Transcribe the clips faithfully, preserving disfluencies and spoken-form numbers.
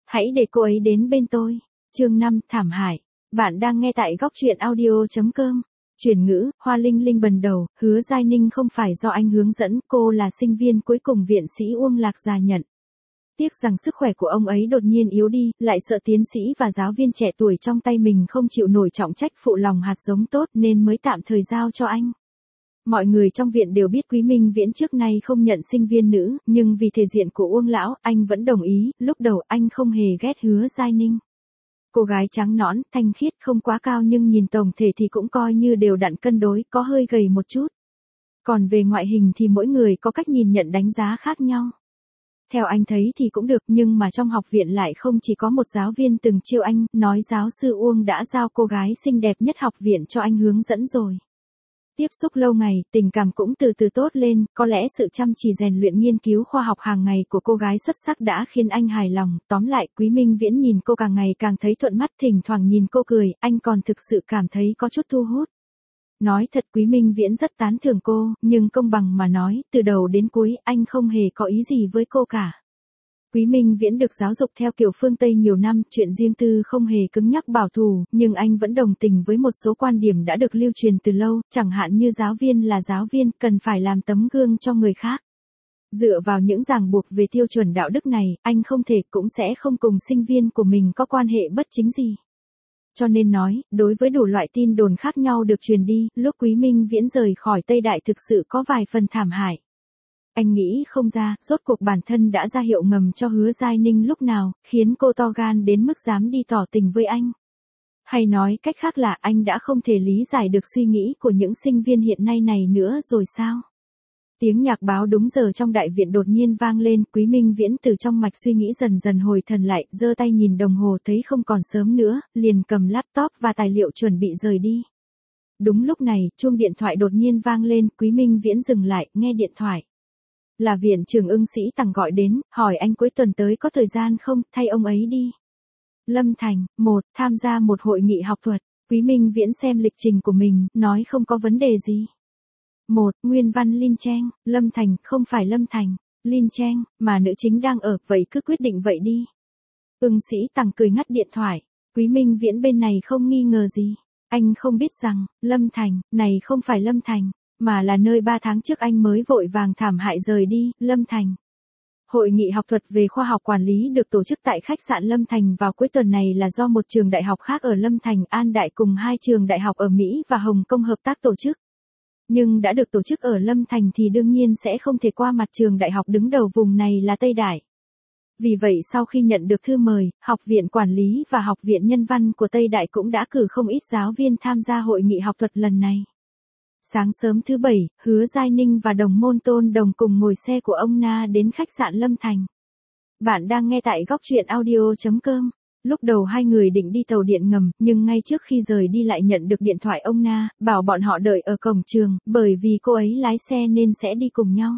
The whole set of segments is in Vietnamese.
hãy để cô ấy đến bên tôi. Chương năm, thảm hại. Bạn đang nghe tại góc truyện audio chấm com. Chuyển ngữ, Hoa Linh Linh bần đầu, Hứa Giai Ninh không phải do anh hướng dẫn, cô là sinh viên cuối cùng viện sĩ Uông Lạc Gia nhận. Tiếc rằng sức khỏe của ông ấy đột nhiên yếu đi, lại sợ tiến sĩ và giáo viên trẻ tuổi trong tay mình không chịu nổi trọng trách phụ lòng hạt giống tốt nên mới tạm thời giao cho anh. Mọi người trong viện đều biết Quý Minh Viễn trước nay không nhận sinh viên nữ, nhưng vì thể diện của Uông lão, anh vẫn đồng ý, lúc đầu anh không hề ghét Hứa Giai Ninh. Cô gái trắng nõn, thanh khiết, không quá cao nhưng nhìn tổng thể thì cũng coi như đều đặn cân đối, có hơi gầy một chút. Còn về ngoại hình thì mỗi người có cách nhìn nhận đánh giá khác nhau. Theo anh thấy thì cũng được, nhưng mà trong học viện lại không chỉ có một giáo viên từng chiêu anh, nói giáo sư Uông đã giao cô gái xinh đẹp nhất học viện cho anh hướng dẫn rồi. Tiếp xúc lâu ngày, tình cảm cũng từ từ tốt lên, có lẽ sự chăm chỉ rèn luyện nghiên cứu khoa học hàng ngày của cô gái xuất sắc đã khiến anh hài lòng. Tóm lại, Quý Minh Viễn nhìn cô càng ngày càng thấy thuận mắt, thỉnh thoảng nhìn cô cười, anh còn thực sự cảm thấy có chút thu hút. Nói thật, Quý Minh Viễn rất tán thưởng cô, nhưng công bằng mà nói, từ đầu đến cuối, anh không hề có ý gì với cô cả. Quý Minh Viễn được giáo dục theo kiểu phương Tây nhiều năm, chuyện riêng tư không hề cứng nhắc bảo thủ, nhưng anh vẫn đồng tình với một số quan điểm đã được lưu truyền từ lâu, chẳng hạn như giáo viên là giáo viên, cần phải làm tấm gương cho người khác. Dựa vào những ràng buộc về tiêu chuẩn đạo đức này, anh không thể cũng sẽ không cùng sinh viên của mình có quan hệ bất chính gì. Cho nên nói, đối với đủ loại tin đồn khác nhau được truyền đi, lúc Quý Minh Viễn rời khỏi Tây Đại thực sự có vài phần thảm hại. Anh nghĩ không ra, rốt cuộc bản thân đã ra hiệu ngầm cho Hứa Giai Ninh lúc nào, khiến cô to gan đến mức dám đi tỏ tình với anh. Hay nói cách khác là anh đã không thể lý giải được suy nghĩ của những sinh viên hiện nay này nữa rồi sao? Tiếng nhạc báo đúng giờ trong đại viện đột nhiên vang lên, Quý Minh Viễn từ trong mạch suy nghĩ dần dần hồi thần lại, giơ tay nhìn đồng hồ thấy không còn sớm nữa, liền cầm laptop và tài liệu chuẩn bị rời đi. Đúng lúc này, chuông điện thoại đột nhiên vang lên, Quý Minh Viễn dừng lại, nghe điện thoại. Là viện trưởng Ưng Sĩ Tằng gọi đến, hỏi anh cuối tuần tới có thời gian không, thay ông ấy đi. Lâm Thành, một, tham gia một hội nghị học thuật. Quý Minh Viễn xem lịch trình của mình, nói không có vấn đề gì. Một, nguyên văn Lin Cheng, Lâm Thành, không phải Lâm Thành, Lin Cheng, mà nữ chính đang ở, vậy cứ quyết định vậy đi. Ưng Sĩ Tằng cười ngắt điện thoại. Quý Minh Viễn bên này không nghi ngờ gì. Anh không biết rằng, Lâm Thành, này không phải Lâm Thành, mà là nơi ba tháng trước anh mới vội vàng thảm hại rời đi, Lâm Thành. Hội nghị học thuật về khoa học quản lý được tổ chức tại khách sạn Lâm Thành vào cuối tuần này là do một trường đại học khác ở Lâm Thành, An Đại cùng hai trường đại học ở Mỹ và Hồng Kông hợp tác tổ chức. Nhưng đã được tổ chức ở Lâm Thành thì đương nhiên sẽ không thể qua mặt trường đại học đứng đầu vùng này là Tây Đại. Vì vậy sau khi nhận được thư mời, Học viện Quản lý và Học viện Nhân văn của Tây Đại cũng đã cử không ít giáo viên tham gia hội nghị học thuật lần này. Sáng sớm thứ bảy, Hứa Giai Ninh và đồng môn Tôn Đồng cùng ngồi xe của ông Na đến khách sạn Lâm Thành. Bạn đang nghe tại góc truyện audio chấm com. Lúc đầu hai người định đi tàu điện ngầm, nhưng ngay trước khi rời đi lại nhận được điện thoại ông Na, bảo bọn họ đợi ở cổng trường, bởi vì cô ấy lái xe nên sẽ đi cùng nhau.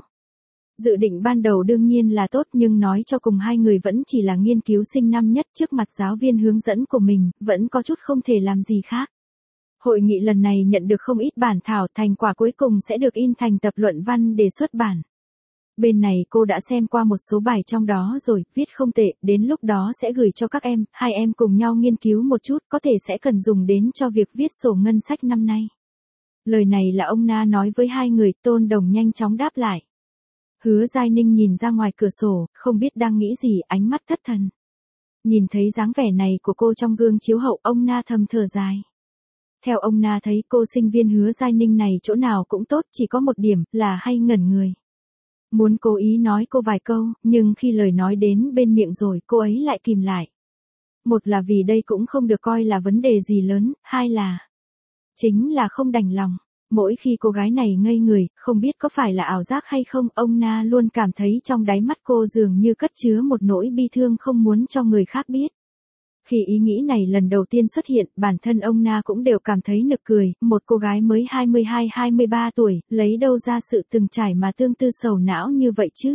Dự định ban đầu đương nhiên là tốt nhưng nói cho cùng hai người vẫn chỉ là nghiên cứu sinh năm nhất trước mặt giáo viên hướng dẫn của mình, vẫn có chút không thể làm gì khác. Hội nghị lần này nhận được không ít bản thảo, thành quả cuối cùng sẽ được in thành tập luận văn để xuất bản. Bên này cô đã xem qua một số bài trong đó rồi, viết không tệ, đến lúc đó sẽ gửi cho các em, hai em cùng nhau nghiên cứu một chút, có thể sẽ cần dùng đến cho việc viết sổ ngân sách năm nay. Lời này là ông Na nói với hai người, Tôn Đồng nhanh chóng đáp lại. Hứa Giai Ninh nhìn ra ngoài cửa sổ, không biết đang nghĩ gì, ánh mắt thất thần. Nhìn thấy dáng vẻ này của cô trong gương chiếu hậu, ông Na thầm thở dài. Theo ông Na thấy cô sinh viên Hứa Giai Ninh này chỗ nào cũng tốt, chỉ có một điểm là hay ngẩn người. Muốn cố ý nói cô vài câu, nhưng khi lời nói đến bên miệng rồi cô ấy lại kìm lại. Một là vì đây cũng không được coi là vấn đề gì lớn, hai là chính là không đành lòng. Mỗi khi cô gái này ngây người, không biết có phải là ảo giác hay không, ông Na luôn cảm thấy trong đáy mắt cô dường như cất chứa một nỗi bi thương không muốn cho người khác biết. Khi ý nghĩ này lần đầu tiên xuất hiện, bản thân ông Na cũng đều cảm thấy nực cười, một cô gái mới hai mươi hai hai mươi ba tuổi, lấy đâu ra sự từng trải mà tương tư sầu não như vậy chứ?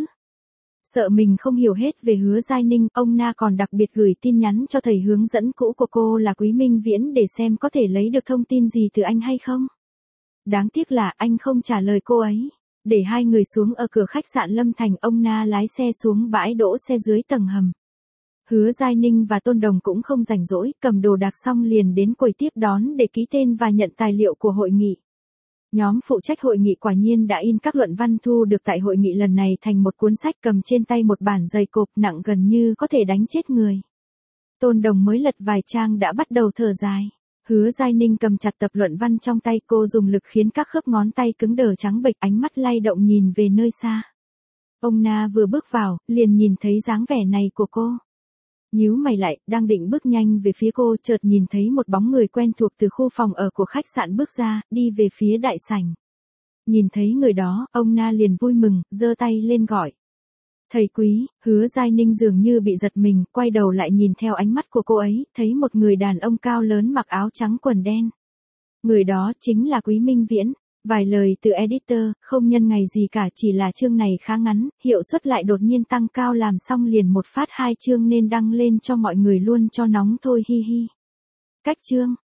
Sợ mình không hiểu hết về Hứa Giai Ninh, ông Na còn đặc biệt gửi tin nhắn cho thầy hướng dẫn cũ của cô là Quý Minh Viễn để xem có thể lấy được thông tin gì từ anh hay không. Đáng tiếc là anh không trả lời cô ấy. Để hai người xuống ở cửa khách sạn Lâm Thành, ông Na lái xe xuống bãi đỗ xe dưới tầng hầm. Hứa Giai Ninh và Tôn Đồng cũng không rảnh rỗi, cầm đồ đạc xong liền đến quầy tiếp đón để ký tên và nhận tài liệu của hội nghị. Nhóm phụ trách hội nghị quả nhiên đã in các luận văn thu được tại hội nghị lần này thành một cuốn sách, cầm trên tay một bản dày cộp nặng gần như có thể đánh chết người. Tôn Đồng mới lật vài trang đã bắt đầu thở dài. Hứa Giai Ninh cầm chặt tập luận văn trong tay, cô dùng lực khiến các khớp ngón tay cứng đờ trắng bệch, ánh mắt lay động nhìn về nơi xa. Ông Na vừa bước vào, liền nhìn thấy dáng vẻ này của cô. Nhíu mày lại, đang định bước nhanh về phía cô, chợt nhìn thấy một bóng người quen thuộc từ khu phòng ở của khách sạn bước ra, đi về phía đại sảnh. Nhìn thấy người đó, ông Na liền vui mừng, giơ tay lên gọi. Thầy Quý. Hứa Giai Ninh dường như bị giật mình, quay đầu lại nhìn theo ánh mắt của cô ấy, thấy một người đàn ông cao lớn mặc áo trắng quần đen. Người đó chính là Quý Minh Viễn. Vài lời từ editor, không nhân ngày gì cả, chỉ là chương này khá ngắn, hiệu suất lại đột nhiên tăng cao, làm xong liền một phát hai chương nên đăng lên cho mọi người luôn cho nóng thôi, hi hi. Cách chương.